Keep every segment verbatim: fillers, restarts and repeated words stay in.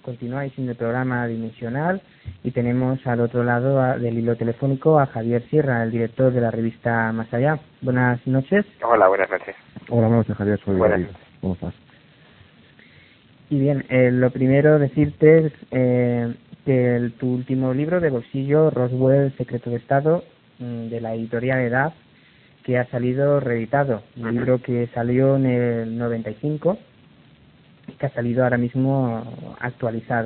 continuáis en el programa Dimensional y tenemos al otro lado a, del hilo telefónico a Javier Sierra, el director de la revista Más Allá. Buenas noches. Hola, buenas noches. Hola, buenas noches, Javier. Soy Buenas David. ¿Cómo estás? Y bien, eh, lo primero decirte eh, que el, tu último libro de bolsillo, Roswell, Secreto de Estado, de la editorial Edad, que ha salido reeditado, un uh-huh. libro que salió en el noventa y cinco y que ha salido ahora mismo actualizado.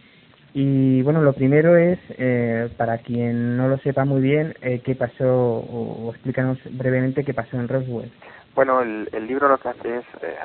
Y bueno, lo primero es, eh, para quien no lo sepa muy bien, eh, qué pasó, o, o explícanos brevemente qué pasó en Roswell. Bueno, el, el libro lo que hace es eh,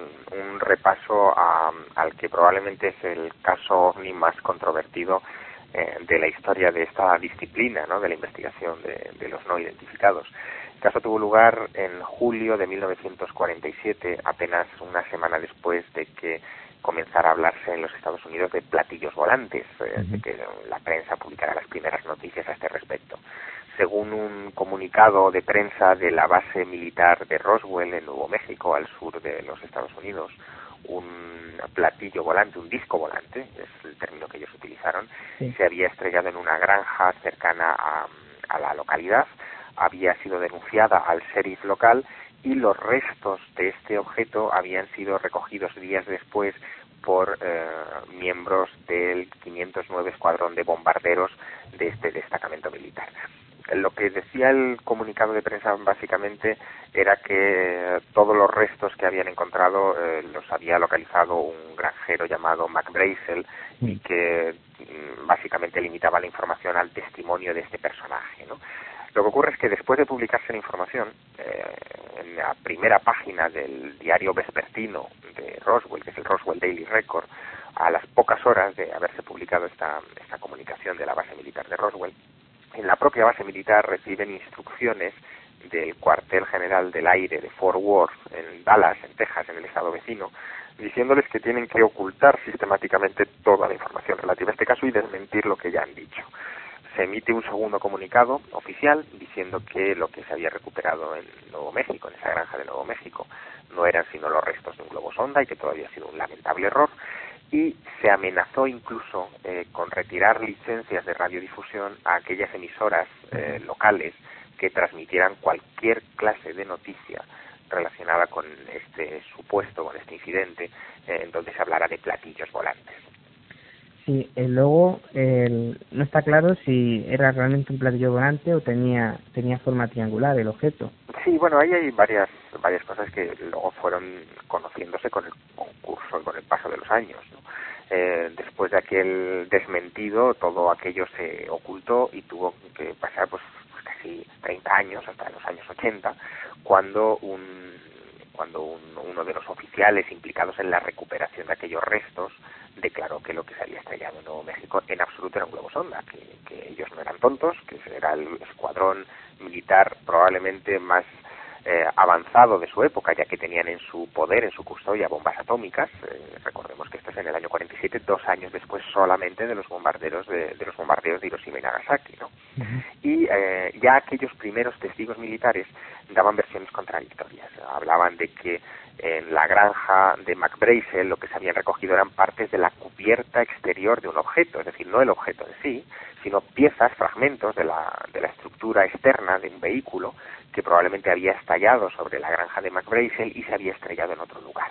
un repaso a, al que probablemente es el caso ovni más controvertido eh, de la historia de esta disciplina, ¿no?, de la investigación de, de los no identificados. El caso tuvo lugar en julio de mil novecientos cuarenta y siete, apenas una semana después de que comenzara a hablarse en los Estados Unidos de platillos volantes, eh, uh-huh. de que la prensa publicara las primeras noticias a este respecto. Según un comunicado de prensa de la base militar de Roswell, en Nuevo México, al sur de los Estados Unidos, un platillo volante, un disco volante, es el término que ellos utilizaron, sí. se había estrellado en una granja cercana a, a la localidad, había sido denunciada al sheriff local y los restos de este objeto habían sido recogidos días después por eh, miembros del quinientos nueve Escuadrón de Bombarderos de este destacamento militar. Lo que decía el comunicado de prensa básicamente era que todos los restos que habían encontrado eh, los había localizado un granjero llamado McBrazel y que mm, básicamente limitaba la información al testimonio de este personaje, ¿no? Lo que ocurre es que después de publicarse la información, eh, en la primera página del diario vespertino de Roswell, que es el Roswell Daily Record, a las pocas horas de haberse publicado esta, esta comunicación de la base militar de Roswell, en la propia base militar reciben instrucciones del cuartel general del aire de Fort Worth, en Dallas, en Texas, en el estado vecino, diciéndoles que tienen que ocultar sistemáticamente toda la información relativa a este caso y desmentir lo que ya han dicho. Se emite un segundo comunicado oficial diciendo que lo que se había recuperado en Nuevo México, en esa granja de Nuevo México, no eran sino los restos de un globo sonda y que todo había sido un lamentable error. Y se amenazó incluso eh, con retirar licencias de radiodifusión a aquellas emisoras eh, locales que transmitieran cualquier clase de noticia relacionada con este supuesto, con este incidente, eh, en donde se hablara de platillos volantes. Sí, el logo el, no está claro si era realmente un platillo volante o tenía tenía forma triangular el objeto. Sí, bueno, ahí hay varias varias cosas que luego fueron conociéndose con el concurso y con el paso de los años, ¿no? Eh, después de aquel desmentido, todo aquello se ocultó y tuvo que pasar pues, pues casi treinta años, hasta los años ochenta, cuando un cuando un, uno de los oficiales implicados en la recuperación de aquellos restos declaró que lo que se había estrellado en Nuevo México en absoluto era un globo sonda, que, que ellos no eran tontos, que era el escuadrón militar probablemente más eh, avanzado de su época, ya que tenían en su poder, en su custodia, bombas atómicas. Eh, recordemos que esto es en el año cuarenta y siete, dos años después solamente de los bombarderos de, de los bombardeos de Hiroshima y Nagasaki, ¿no? Uh-huh. Y eh, ya aquellos primeros testigos militares daban versiones contradictorias. Hablaban de que en la granja de McBrazel lo que se habían recogido eran partes de la cubierta exterior de un objeto, es decir, no el objeto en sí, sino piezas, fragmentos de la, de la estructura externa de un vehículo que probablemente había estallado sobre la granja de McBrazel y se había estrellado en otro lugar.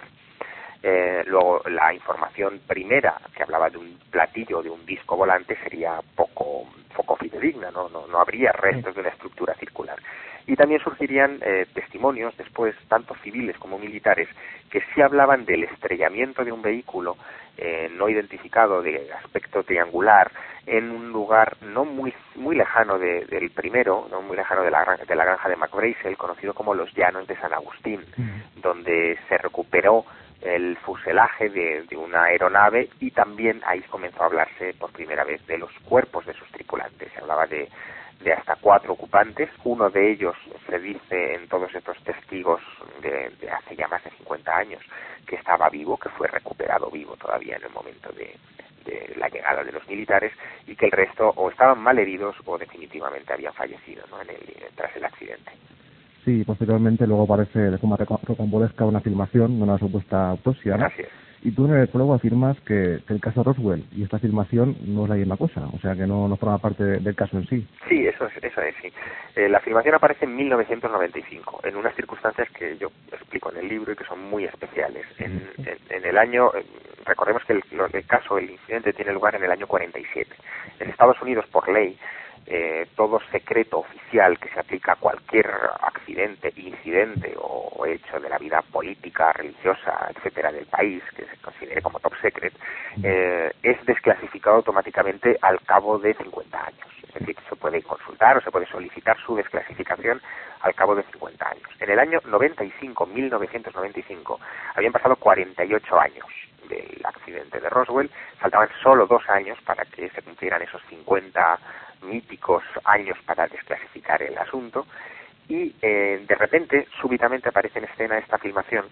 Eh, luego, la información primera, que hablaba de un platillo, de un disco volante, sería poco, poco fidedigna, ¿no? No, no habría restos de una estructura circular. Y también surgirían eh, testimonios después, tanto civiles como militares, que sí hablaban del estrellamiento de un vehículo eh, no identificado de aspecto triangular en un lugar no muy muy lejano de, del primero, no muy lejano de la, de la granja de McBrazel, conocido como los Llanos de San Agustín, mm. donde se recuperó el fuselaje de, de una aeronave y también ahí comenzó a hablarse por primera vez de los cuerpos de sus tripulantes. Se hablaba de de hasta cuatro ocupantes. Uno de ellos, se dice en todos estos testigos de, de hace ya más de cincuenta años, que estaba vivo, que fue recuperado vivo todavía en el momento de, de la llegada de los militares, y que el resto o estaban mal heridos o definitivamente habían fallecido, ¿no?, en el, tras el accidente. Sí, posteriormente luego aparece de forma rocambolesca una filmación de una supuesta autopsia, ¿no? Así es. Y tú en el prólogo afirmas que, que el caso Roswell y esta afirmación no es la misma cosa, o sea, que no, no forma parte de, del caso en sí. Sí, eso es, eso es, sí. Eh, la afirmación aparece en mil novecientos noventa y cinco, en unas circunstancias que yo explico en el libro y que son muy especiales. En, en, en el año, recordemos que el, el caso, el incidente tiene lugar en el año cuarenta y siete. En Estados Unidos, por ley, Eh, todo secreto oficial que se aplica a cualquier accidente, incidente o hecho de la vida política, religiosa, etcétera, del país, que se considere como top secret, eh, es desclasificado automáticamente al cabo de cincuenta años. Es decir, se puede consultar o se puede solicitar su desclasificación al cabo de cincuenta años. En el año noventa y cinco, mil novecientos noventa y cinco, habían pasado cuarenta y ocho años del accidente de Roswell, faltaban solo dos años para que se cumplieran esos cincuenta míticos años para desclasificar el asunto, y eh, de repente, súbitamente aparece en escena esta filmación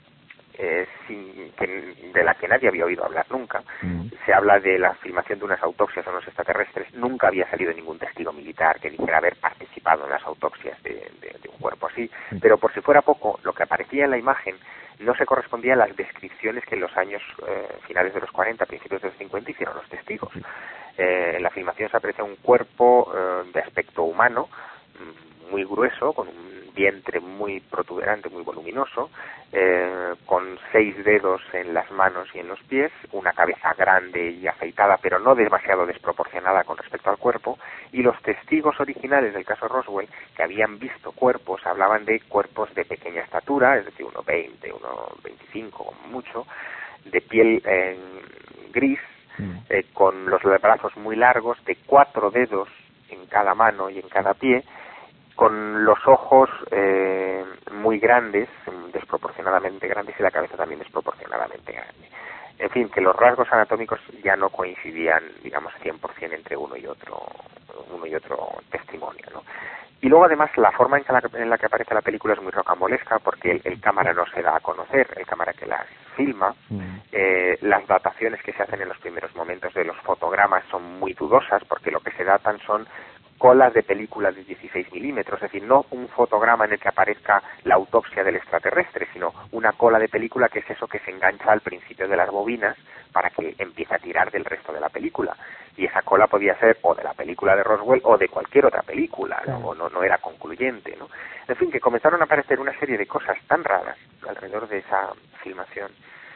eh, sin, que, de la que nadie había oído hablar nunca. Mm. Se habla de la filmación de unas autopsias a unos extraterrestres. Nunca había salido ningún testigo militar que dijera haber participado en las autopsias de, de, de un cuerpo así, mm. pero por si fuera poco, lo que aparecía en la imagen no se correspondía a las descripciones que en los años eh, finales de los cuarenta, principios de los cincuenta hicieron los testigos. Eh, en la filmación se aprecia un cuerpo eh, de aspecto humano, muy grueso, con un vientre muy protuberante, muy voluminoso, eh, con seis dedos en las manos y en los pies, una cabeza grande y afeitada, pero no demasiado desproporcionada con respecto al cuerpo, y los testigos originales del caso Roswell, que habían visto cuerpos, hablaban de cuerpos de pequeña estatura, es decir, uno veinte, uno veinticinco, como mucho, de piel eh, gris, eh, con los brazos muy largos, de cuatro dedos en cada mano y en cada pie, con los ojos eh, muy grandes, desproporcionadamente grandes, y la cabeza también desproporcionadamente grande. En fin, que los rasgos anatómicos ya no coincidían, digamos, cien por ciento entre uno y otro, uno y otro testimonio, ¿no? Y luego, además, la forma en, que la, en la que aparece la película es muy rocambolesca, porque el, el cámara no se da a conocer, el cámara que las filma, mm. eh, las dataciones que se hacen en los primeros momentos de los fotogramas son muy dudosas, porque lo que se datan son colas de películas de dieciséis milímetros, es decir, no un fotograma en el que aparezca la autopsia del extraterrestre, sino una cola de película que es eso que se engancha al principio de las bobinas para que empiece a tirar del resto de la película. Y esa cola podía ser o de la película de Roswell o de cualquier otra película, ¿no? O no, no era concluyente, ¿no? En fin, que comenzaron a aparecer una serie de cosas tan raras alrededor de esa filmación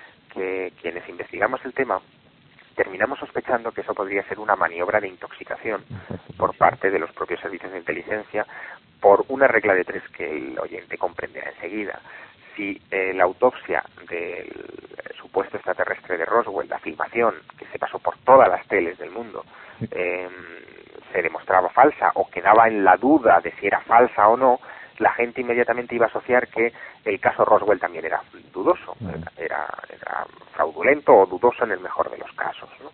que quienes investigamos el tema terminamos sospechando que eso podría ser una maniobra de intoxicación por parte de los propios servicios de inteligencia, por una regla de tres que el oyente comprenderá enseguida. Si eh, la autopsia del supuesto extraterrestre de Roswell, la filmación que se pasó por todas las teles del mundo, eh, se demostraba falsa o quedaba en la duda de si era falsa o no, la gente inmediatamente iba a asociar que el caso Roswell también era dudoso, era, era, era fraudulento o dudoso en el mejor de los casos, ¿no?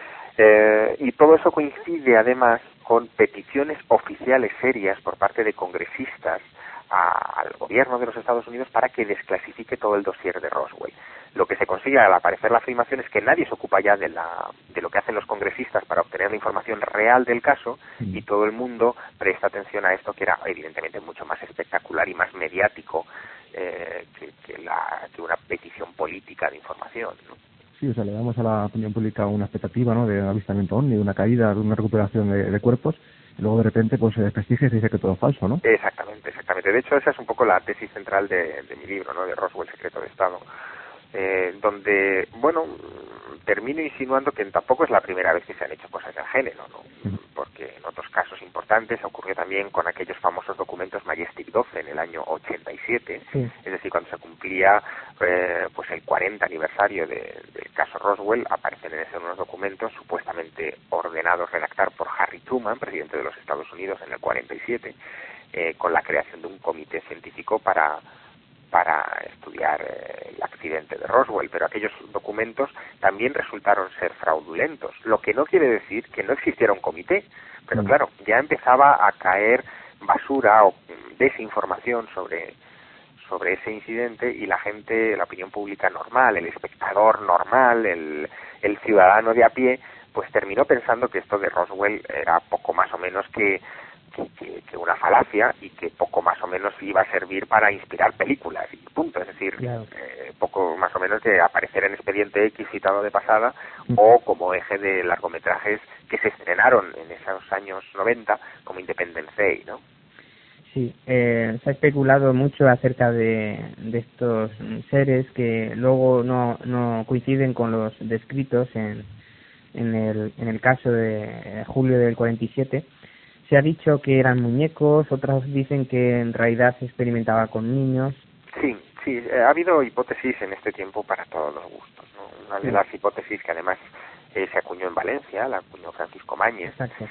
Eh, y todo eso coincide además con peticiones oficiales serias por parte de congresistas a, al gobierno de los Estados Unidos para que desclasifique todo el dossier de Roswell. Lo que se consigue al aparecer la filmación es que nadie se ocupa ya de, la, de lo que hacen los congresistas para obtener la información real del caso, y todo el mundo presta atención a esto, que era evidentemente mucho más espectacular y más mediático eh, que, que, la, que una petición política de información, ¿no? Sí, o sea, le damos a la opinión pública una expectativa, ¿no?, de un avistamiento ovni, de una caída, de una recuperación de, de cuerpos, y luego de repente pues se desprestigia y se dice que todo es falso, ¿no? Exactamente, exactamente. De hecho, esa es un poco la tesis central de, de mi libro, ¿no?, de Roswell, Secreto de Estado. Eh, donde, bueno, termino insinuando que tampoco es la primera vez que se han hecho cosas del género, ¿no? Porque en otros casos importantes ocurrió también con aquellos famosos documentos Majestic doce en el año ochenta y siete, sí. Es decir, cuando se cumplía eh, pues el cuarenta aniversario de, del caso Roswell, aparecen en esos unos documentos supuestamente ordenados redactar por Harry Truman, presidente de los Estados Unidos, en el cuarenta y siete, eh, con la creación de un comité científico para para estudiar eh, el accidente de Roswell, pero aquellos documentos también resultaron ser fraudulentos, lo que no quiere decir que no existiera un comité, pero mm. claro, ya empezaba a caer basura o desinformación sobre sobre ese incidente, y la gente, la opinión pública normal, el espectador normal, el, el ciudadano de a pie, pues terminó pensando que esto de Roswell era poco más o menos que que, que, que una falacia y que poco más o menos iba a servir para inspirar películas y punto. Es decir, claro. eh, poco más o menos de aparecer en Expediente X citado de pasada o como eje de largometrajes que se estrenaron en esos años noventa como Independence Day, ¿no? Sí, eh, se ha especulado mucho acerca de, de estos seres que luego no, no coinciden con los descritos en, en, el, en el caso de julio del cuarenta y siete. Se ha dicho que eran muñecos, otros dicen que en realidad se experimentaba con niños. Sí, sí, eh, ha habido hipótesis en este tiempo para todos los gustos, ¿no? Una de las hipótesis que además eh, se acuñó en Valencia, la acuñó Francisco Mañez,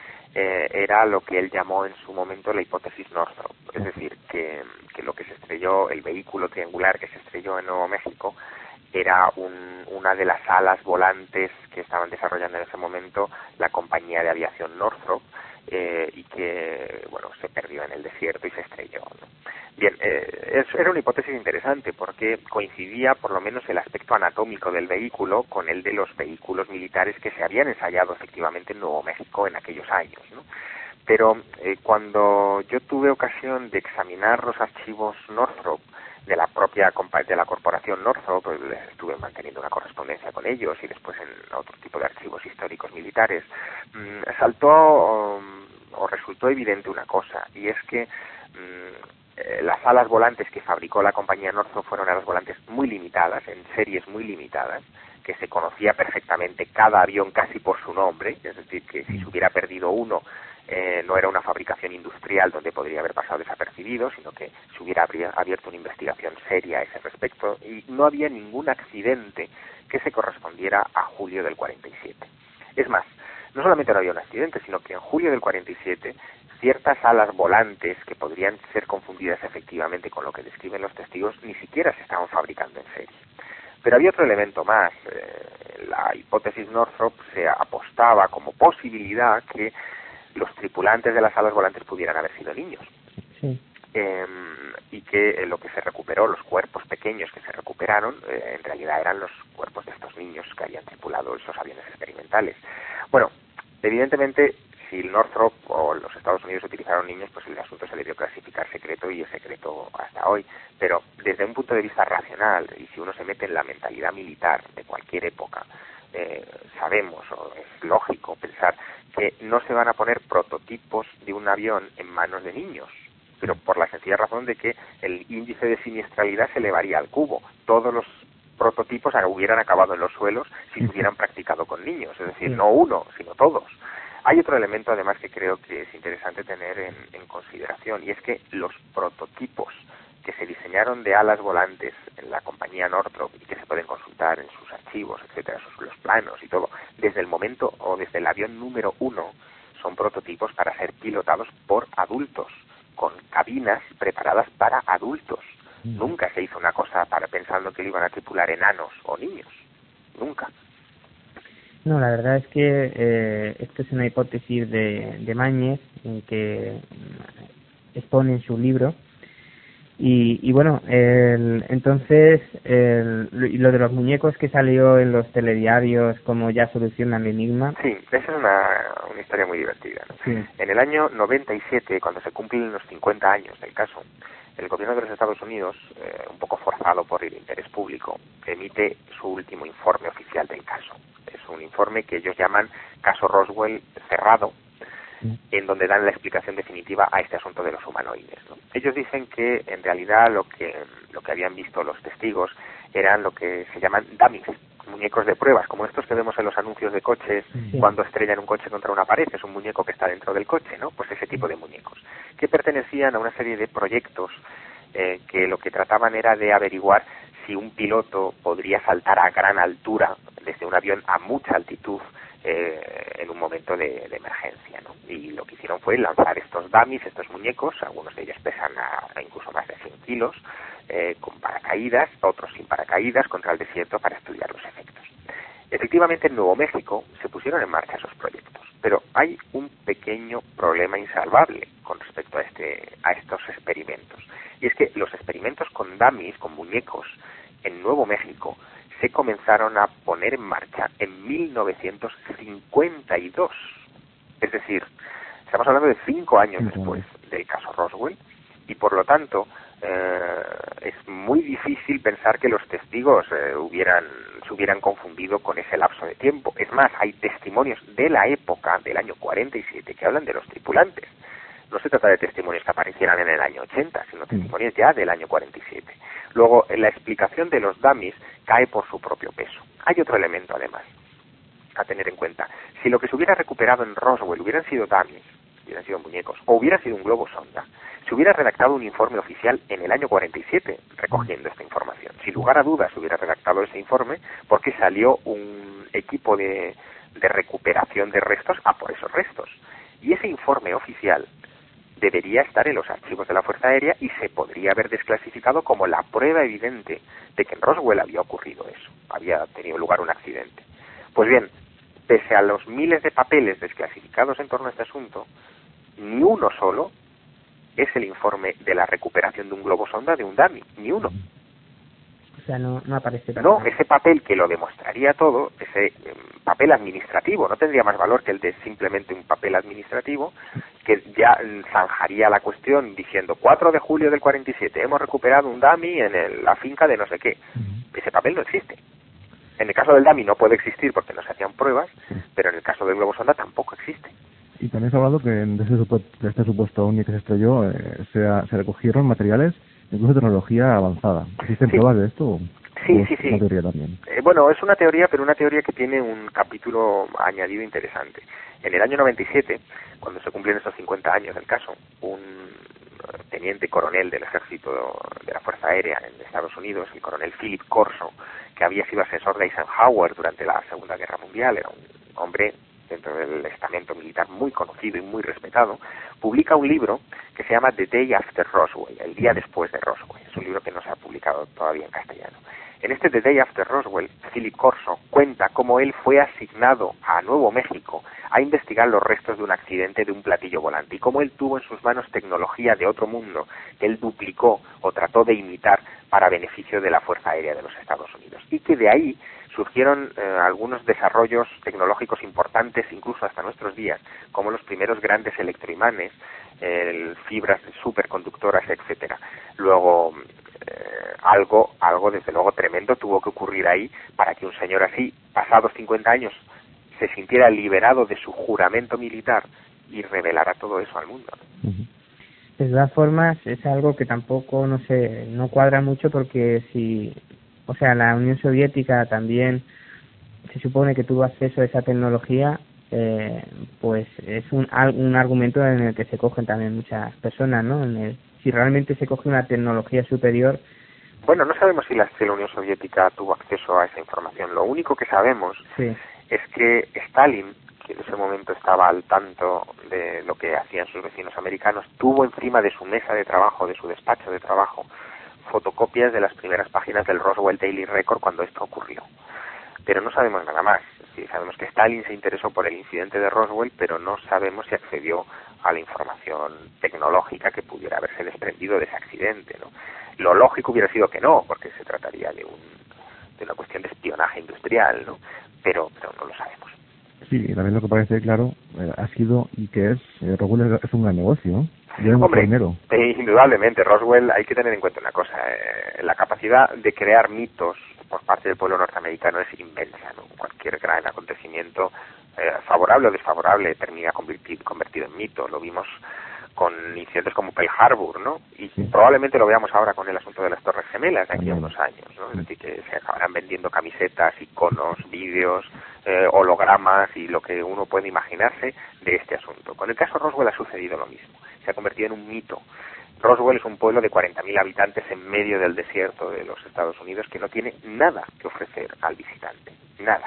eh, era lo que él llamó en su momento la hipótesis Northrop, es decir, que, que lo que se estrelló, el vehículo triangular que se estrelló en Nuevo México, era un, una de las alas volantes que estaban desarrollando en ese momento la compañía de aviación Northrop, eh, y que, bueno, se perdió en el desierto y se estrelló, ¿no? Bien, eh, es, era una hipótesis interesante porque coincidía por lo menos el aspecto anatómico del vehículo con el de los vehículos militares que se habían ensayado efectivamente en Nuevo México en aquellos años, ¿no? Pero eh, cuando yo tuve ocasión de examinar los archivos Northrop de la propia de la corporación Northrop, pues estuve manteniendo una correspondencia con ellos y después en otro tipo de archivos históricos militares, mmm, saltó o, o resultó evidente una cosa, y es que mmm, eh, las alas volantes que fabricó la compañía Northrop fueron alas volantes muy limitadas, en series muy limitadas, que se conocía perfectamente cada avión casi por su nombre, es decir, que si se hubiera perdido uno, Eh, no era una fabricación industrial donde podría haber pasado desapercibido, sino que se hubiera abierto una investigación seria a ese respecto, y no había ningún accidente que se correspondiera a julio del cuarenta y siete. Es más, no solamente no había un accidente, sino que en julio del cuarenta y siete ciertas alas volantes que podrían ser confundidas efectivamente con lo que describen los testigos ni siquiera se estaban fabricando en serie. Pero había otro elemento más. Eh, la hipótesis Northrop se apostaba como posibilidad que los tripulantes de las alas volantes pudieran haber sido niños. Sí. Eh, y que eh, lo que se recuperó, los cuerpos pequeños que se recuperaron, eh, en realidad eran los cuerpos de estos niños que habían tripulado esos aviones experimentales. Bueno, evidentemente, si el Northrop o los Estados Unidos utilizaron niños, pues el asunto se debió clasificar secreto y es secreto hasta hoy. Pero desde un punto de vista racional, y si uno se mete en la mentalidad militar de cualquier época, eh, sabemos, o es lógico pensar que no se van a poner prototipos de un avión en manos de niños, pero por la sencilla razón de que el índice de siniestralidad se elevaría al cubo. Todos los prototipos hubieran acabado en los suelos si se hubieran practicado con niños, es decir, no uno, sino todos. Hay otro elemento además que creo que es interesante tener en, en consideración, y es que los prototipos que se diseñaron de alas volantes en la compañía Northrop y que se pueden consultar en sus archivos, etcétera, sus, los planos y todo, desde el momento o desde el avión número uno, son prototipos para ser pilotados por adultos, con cabinas preparadas para adultos. Mm. Nunca se hizo una cosa para pensando que lo iban a tripular enanos o niños. Nunca. No, la verdad es que eh, esto es una hipótesis de, de Mañez, en que expone en su libro. Y, y bueno, el, entonces el, lo de los muñecos que salió en los telediarios, como ya solucionan el enigma. Sí, esa es una, una historia muy divertida, ¿no? Sí. En el año noventa y siete, cuando se cumplen los cincuenta años del caso, el gobierno de los Estados Unidos, eh, un poco forzado por el interés público, emite su último informe oficial del caso. Es un informe que ellos llaman Caso Roswell cerrado, en donde dan la explicación definitiva a este asunto de los humanoides, ¿no? Ellos dicen que en realidad lo que lo que habían visto los testigos eran lo que se llaman dummies, muñecos de pruebas, como estos que vemos en los anuncios de coches, sí, cuando estrellan un coche contra una pared, es un muñeco que está dentro del coche, ¿no? Pues ese tipo de muñecos, que pertenecían a una serie de proyectos eh, que lo que trataban era de averiguar si un piloto podría saltar a gran altura desde un avión a mucha altitud Eh, en un momento de, de emergencia, ¿no? Y lo que hicieron fue lanzar estos dummies, estos muñecos, algunos de ellos pesan a, a incluso más de cien kilos, eh, con paracaídas, otros sin paracaídas, contra el desierto para estudiar los efectos. Efectivamente, en Nuevo México se pusieron en marcha esos proyectos, pero hay un pequeño problema insalvable con respecto a, este, a estos experimentos, y es que los experimentos con dummies, con muñecos, en Nuevo México, se comenzaron a poner en marcha en mil novecientos cincuenta y dos. Es decir, Estamos hablando de cinco años Cinco después años. del caso Roswell, y por lo tanto eh, es muy difícil pensar que los testigos eh, hubieran se hubieran confundido con ese lapso de tiempo. Es más, hay testimonios de la época, del año cuarenta y siete, que hablan de los tripulantes. No se trata de testimonios que aparecieran en el año ochenta, sino testimonios ya del año cuarenta y siete. Luego, la explicación de los dummies cae por su propio peso. Hay otro elemento, además, a tener en cuenta. Si lo que se hubiera recuperado en Roswell hubieran sido dummies, hubieran sido muñecos, o hubiera sido un globo sonda, se hubiera redactado un informe oficial en el año cuarenta y siete recogiendo esta información. Sin lugar a dudas se hubiera redactado ese informe porque salió un equipo de, de recuperación de restos a por esos restos. Y ese informe oficial debería estar en los archivos de la Fuerza Aérea y se podría haber desclasificado como la prueba evidente de que en Roswell había ocurrido eso, había tenido lugar un accidente. Pues bien, pese a los miles de papeles desclasificados en torno a este asunto, ni uno solo es el informe de la recuperación de un globo sonda de un dummy, ni uno. O sea, no, no aparece. No, ese papel que lo demostraría todo, ese eh, papel administrativo, no tendría más valor que el de simplemente un papel administrativo, que ya zanjaría la cuestión diciendo cuatro de julio del cuarenta y siete, hemos recuperado un dummy en el, la finca de no sé qué. Ese papel no existe. En el caso del dummy no puede existir porque no se hacían pruebas, pero en el caso del globo sonda tampoco existe. Y también se ha hablado que de este supuesto, de este supuesto ovni que se estrelló eh, se, ha- se recogieron materiales, incluso tecnología avanzada. ¿Existen Sí. pruebas de esto? ¿O Sí, es sí, sí. una teoría también? Eh, bueno, es una teoría, pero una teoría que tiene un capítulo añadido interesante. En el año noventa y siete, cuando se cumplen esos cincuenta años del caso, un teniente coronel del ejército de la Fuerza Aérea en Estados Unidos, el coronel Philip Corso, que había sido asesor de Eisenhower durante la Segunda Guerra Mundial, era un hombre dentro del estamento militar muy conocido y muy respetado, publica un libro que se llama The Day After Roswell, el día después de Roswell. Es un libro que no se ha publicado todavía en castellano. En este The Day After Roswell, Philip Corso cuenta cómo él fue asignado a Nuevo México a investigar los restos de un accidente de un platillo volante y cómo él tuvo en sus manos tecnología de otro mundo que él duplicó o trató de imitar para beneficio de la Fuerza Aérea de los Estados Unidos. Y que de ahí surgieron eh, algunos desarrollos tecnológicos importantes, incluso hasta nuestros días, como los primeros grandes electroimanes, eh, fibras superconductoras, etcétera. Luego, eh, algo, algo desde luego tremendo tuvo que ocurrir ahí para que un señor así, pasados cincuenta años, se sintiera liberado de su juramento militar y revelara todo eso al mundo. Uh-huh. De todas formas, es algo que tampoco, no sé, no cuadra mucho porque si, o sea, la Unión Soviética también se supone que tuvo acceso a esa tecnología, eh, pues es un, un argumento en el que se cogen también muchas personas, ¿no? En el, si realmente se coge una tecnología superior. Bueno, no sabemos si la, si la Unión Soviética tuvo acceso a esa información. Lo único que sabemos Sí. es que Stalin, que en ese momento estaba al tanto de lo que hacían sus vecinos americanos, tuvo encima de su mesa de trabajo, de su despacho de trabajo, fotocopias de las primeras páginas del Roswell Daily Record cuando esto ocurrió. Pero no sabemos nada más. Sí, sabemos que Stalin se interesó por el incidente de Roswell, pero no sabemos si accedió a la información tecnológica que pudiera haberse desprendido de ese accidente, ¿no? Lo lógico hubiera sido que no, porque se trataría de, un, de una cuestión de espionaje industrial, ¿no? Pero, pero no lo sabemos. Sí, y también lo que parece claro eh, ha sido y que es, eh, Roswell es un gran negocio, ¿no? Lleva mucho Hombre, dinero. eh, indudablemente, Roswell, hay que tener en cuenta una cosa, eh, la capacidad de crear mitos por parte del pueblo norteamericano es inmensa, ¿no? Cualquier gran acontecimiento, eh, favorable o desfavorable, termina convertido, convertido en mito. Lo vimos con incidentes como Pearl Harbor, ¿no? Y Sí. probablemente lo veamos ahora con el asunto de las Torres Gemelas de aquí a También. unos años, ¿no? Es decir, que se acabarán vendiendo camisetas, iconos, vídeos, eh, hologramas y lo que uno puede imaginarse de este asunto. Con el caso Roswell ha sucedido lo mismo. Se ha convertido en un mito. Roswell es un pueblo de cuarenta mil habitantes en medio del desierto de los Estados Unidos que no tiene nada que ofrecer al visitante. Nada.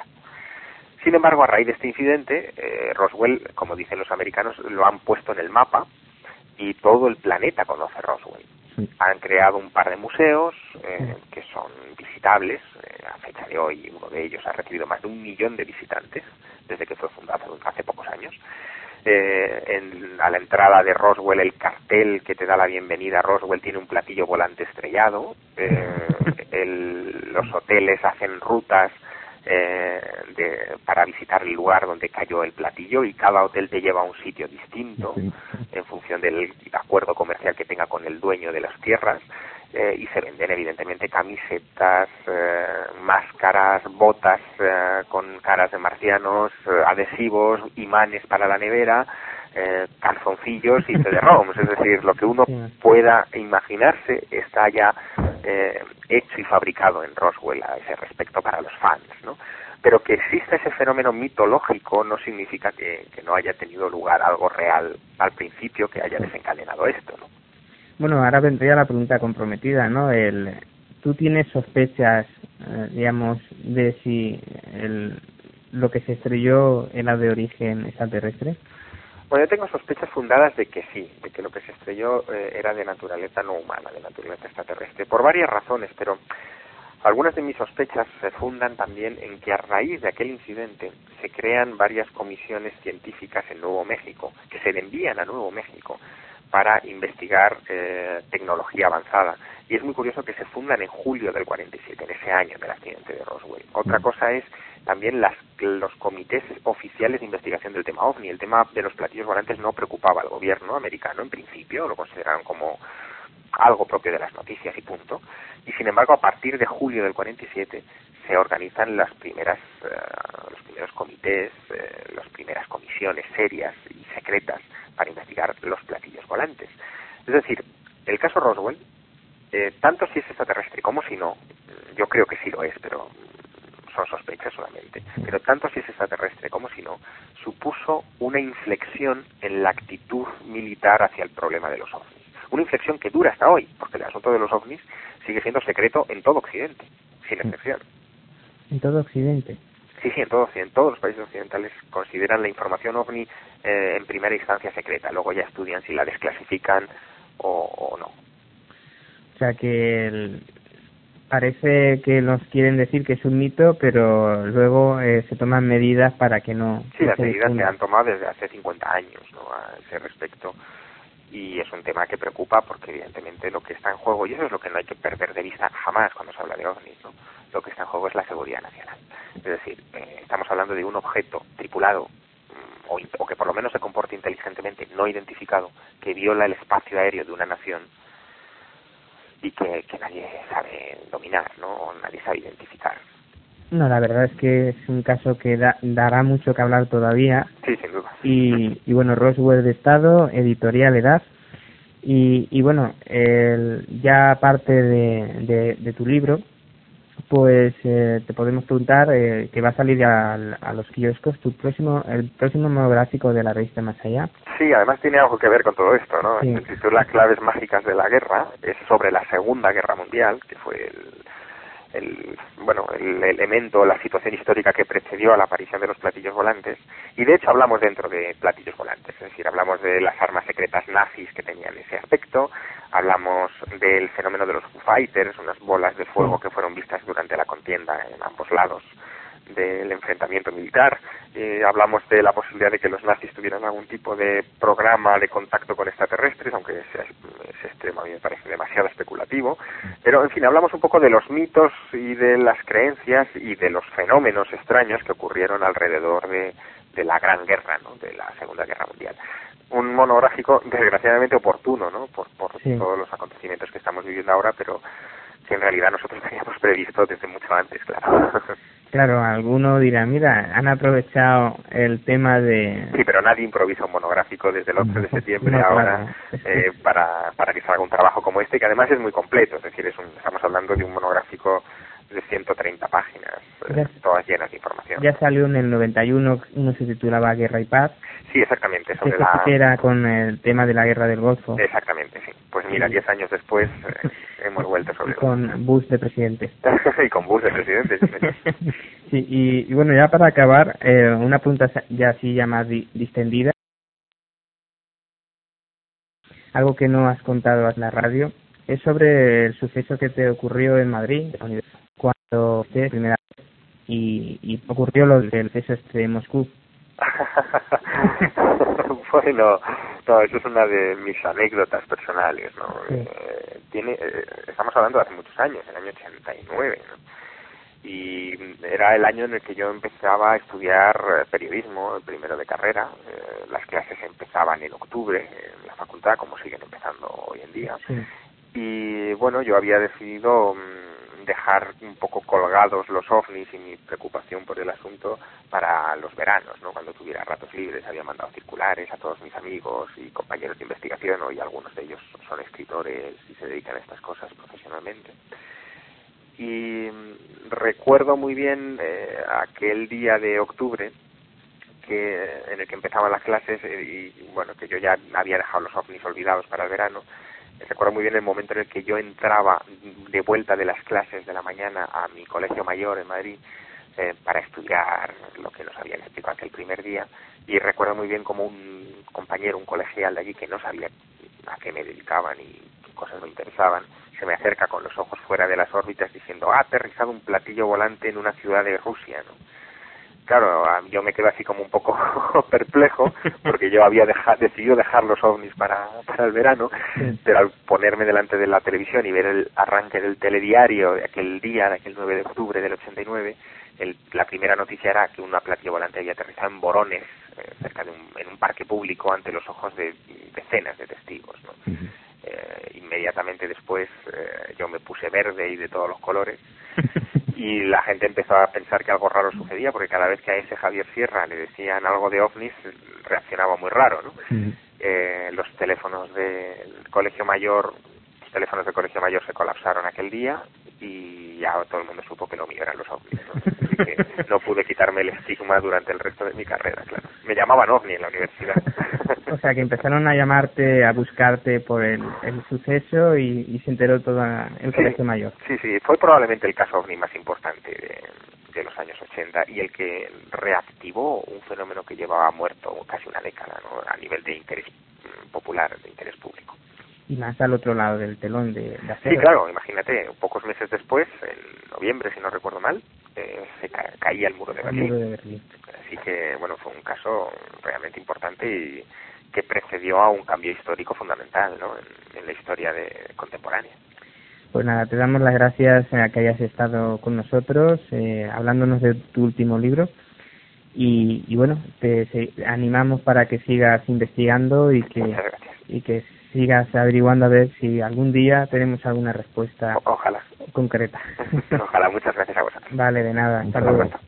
Sin embargo, a raíz de este incidente, eh, Roswell, como dicen los americanos, lo han puesto en el mapa y todo el planeta conoce Roswell. Sí. Han creado un par de museos eh, que son visitables. Eh, a fecha de hoy, uno de ellos ha recibido más de un millón de visitantes desde que fue fundado hace pocos años. Eh, en, a la entrada de Roswell, el cartel que te da la bienvenida a Roswell tiene un platillo volante estrellado. Eh, el, los hoteles hacen rutas eh, de, para visitar el lugar donde cayó el platillo, y cada hotel te lleva a un sitio distinto sí. en función del acuerdo comercial que tenga con el dueño de las tierras. Eh, y se venden evidentemente camisetas, eh, máscaras, botas eh, con caras de marcianos, eh, adhesivos, imanes para la nevera, eh, calzoncillos y C D-ROMs, es decir, lo que uno pueda imaginarse está ya eh, hecho y fabricado en Roswell a ese respecto para los fans, ¿no? Pero que exista ese fenómeno mitológico no significa que, que no haya tenido lugar algo real al principio que haya desencadenado esto, ¿no? Bueno, ahora vendría la pregunta comprometida, ¿no? El, ¿tú tienes sospechas, eh, digamos, de si el, lo que se estrelló era de origen extraterrestre? Bueno, yo tengo sospechas fundadas de que sí, de que lo que se estrelló eh, era de naturaleza no humana, de naturaleza extraterrestre, por varias razones, pero algunas de mis sospechas se fundan también en que a raíz de aquel incidente se crean varias comisiones científicas en Nuevo México, que se le envían a Nuevo México para investigar eh, tecnología avanzada. Y es muy curioso que se fundan en julio del cuarenta y siete, en ese año del accidente de Roswell. Otra cosa es también las, los comités oficiales de investigación del tema OVNI. El tema de los platillos volantes no preocupaba al gobierno americano en principio, lo consideraron como algo propio de las noticias y punto. Y sin embargo, a partir de julio del cuarenta y siete se organizan las primeras, uh, los primeros comités, uh, las primeras comisiones serias y secretas para investigar los platillos volantes. Es decir, el caso Roswell, eh, tanto si es extraterrestre como si no, yo creo que sí lo es, pero son sospechas solamente, pero tanto si es extraterrestre como si no, supuso una inflexión en la actitud militar hacia el problema de los ovnis. Una inflexión que dura hasta hoy, porque el asunto de los ovnis sigue siendo secreto en todo Occidente, sin excepción. ¿En todo Occidente? Sí, sí, en todo Occidente. Todos los países occidentales consideran la información ovni eh, en primera instancia secreta, luego ya estudian si la desclasifican o, o no. O sea que el, parece que nos quieren decir que es un mito, pero luego eh, se toman medidas para que no... Sí, las medidas se han tomado desde hace cincuenta años, ¿no?, a ese respecto. Y es un tema que preocupa porque evidentemente lo que está en juego, y eso es lo que no hay que perder de vista jamás cuando se habla de ovnis, ¿no?, lo que está en juego es la seguridad nacional. Es decir, eh, estamos hablando de un objeto tripulado mmm, o, o que por lo menos se comporte inteligentemente, no identificado, que viola el espacio aéreo de una nación y que, que nadie sabe dominar, ¿no?, o nadie sabe identificar. No, la verdad es que es un caso que da, dará mucho que hablar todavía. Sí, sin duda. Y, y bueno, Roswell de Estado, editorial Edad. Y, y bueno, el, ya aparte de, de, de tu libro, pues eh, te podemos preguntar eh, que va a salir a, a los kioscos tu próximo, el próximo monográfico de la revista Más Allá. Sí, además tiene algo que ver con todo esto, ¿no? Sí. Se titula Claves mágicas de la guerra, es sobre la Segunda Guerra Mundial, que fue el... el bueno el elemento, la situación histórica que precedió a la aparición de los platillos volantes, y de hecho hablamos dentro de platillos volantes, es decir, hablamos de las armas secretas nazis que tenían ese aspecto, hablamos del fenómeno de los Foo Fighters, unas bolas de fuego que fueron vistas durante la contienda en ambos lados del enfrentamiento militar, eh, hablamos de la posibilidad de que los nazis tuvieran algún tipo de programa de contacto con extraterrestres, aunque ese, ese extremo a mí me parece demasiado especulativo, pero en fin, hablamos un poco de los mitos y de las creencias y de los fenómenos extraños que ocurrieron alrededor de, de la Gran Guerra, ¿no?, de la Segunda Guerra Mundial. Un monográfico desgraciadamente oportuno, ¿no?, por, por sí. todos los acontecimientos que estamos viviendo ahora, pero que en realidad nosotros teníamos previsto desde mucho antes, claro. Claro, alguno dirá, mira, han aprovechado el tema de... Sí, pero nadie improvisa un monográfico desde el once de septiembre no, ahora claro. eh, para, para que salga un trabajo como este, que además es muy completo, es decir, es un, estamos hablando de un monográfico de ciento treinta páginas, eh, todas llenas de información. Ya salió en el noventa y uno, uno se titulaba Guerra y Paz. Sí, exactamente. Sobre que la... era con el tema de la Guerra del Golfo. Exactamente, sí. Pues mira, diez años después eh, hemos vuelto sobre y con Bush de presidente. Y con Bush de presidente, sí. Sí, y, y bueno, ya para acabar, eh, una pregunta ya así ya más di- distendida. Algo que no has contado en la radio es sobre el suceso que te ocurrió en Madrid cuando usted primera vez y, y ocurrió lo del suceso este de Moscú. Bueno, no, eso es una de mis anécdotas personales, ¿no? Sí. Eh, tiene, eh, estamos hablando de hace muchos años, el año ochenta y nueve, ¿no? y era el año en el que yo empezaba a estudiar periodismo, el primero de carrera. Eh, las clases empezaban en octubre en la facultad, como siguen empezando hoy en día. Sí. Y bueno, yo había decidido mmm, dejar un poco colgados los ovnis y mi preocupación por el asunto para los veranos, ¿no? Cuando tuviera ratos libres. Había mandado circulares a todos mis amigos y compañeros de investigación, hoy algunos de ellos son escritores y se dedican a estas cosas profesionalmente. Y recuerdo muy bien eh, aquel día de octubre que en el que empezaban las clases eh, y bueno, que yo ya había dejado los ovnis olvidados para el verano. Recuerdo muy bien el momento en el que yo entraba de vuelta de las clases de la mañana a mi colegio mayor en Madrid eh, para estudiar lo que nos habían explicado aquel primer día, y recuerdo muy bien como un compañero, un colegial de allí que no sabía a qué me dedicaban y qué cosas me interesaban, se me acerca con los ojos fuera de las órbitas diciendo: ha aterrizado un platillo volante en una ciudad de Rusia, ¿no? Claro, yo me quedo así como un poco perplejo, porque yo había deja, decidido dejar los ovnis para, para el verano, pero al ponerme delante de la televisión y ver el arranque del telediario de aquel día, de aquel nueve de octubre del ochenta y nueve, el, la primera noticia era que una platillo volante había aterrizado en Borones, eh, cerca de un, en un parque público, ante los ojos de decenas de testigos, ¿no? Uh-huh. Eh, inmediatamente después eh, yo me puse verde y de todos los colores y la gente empezó a pensar que algo raro sucedía, porque cada vez que a ese Javier Sierra le decían algo de ovnis reaccionaba muy raro, ¿no? Uh-huh. Eh, los teléfonos del colegio mayor los teléfonos del colegio mayor se colapsaron aquel día y ya todo el mundo supo que lo mío eran los ovnis, ¿no? Así que no pude quitarme el estigma durante el resto de mi carrera, claro. Me llamaban ovni en la universidad. O sea, que empezaron a llamarte, a buscarte por el, el suceso y, y se enteró todo el colegio sí, mayor. Sí, sí, fue probablemente el caso ovni más importante de, de los años ochenta y el que reactivó un fenómeno que llevaba muerto casi una década, ¿no? A nivel de interés popular, de interés público. Y más al otro lado del telón de, de acero. Sí, claro, imagínate, pocos meses después, en noviembre, si no recuerdo mal, eh, se ca caía el muro de Berlín. El muro de Berlín. Así que, bueno, fue un caso realmente importante y que precedió a un cambio histórico fundamental, ¿no? en, en la historia de, contemporánea. Pues nada, te damos las gracias a que hayas estado con nosotros, eh, hablándonos de tu último libro. Y, y bueno, te, te animamos para que sigas investigando y que, y que sigas averiguando a ver si algún día tenemos alguna respuesta o, ojalá concreta. Ojalá, muchas gracias a vosotros. Vale, de nada, hasta luego.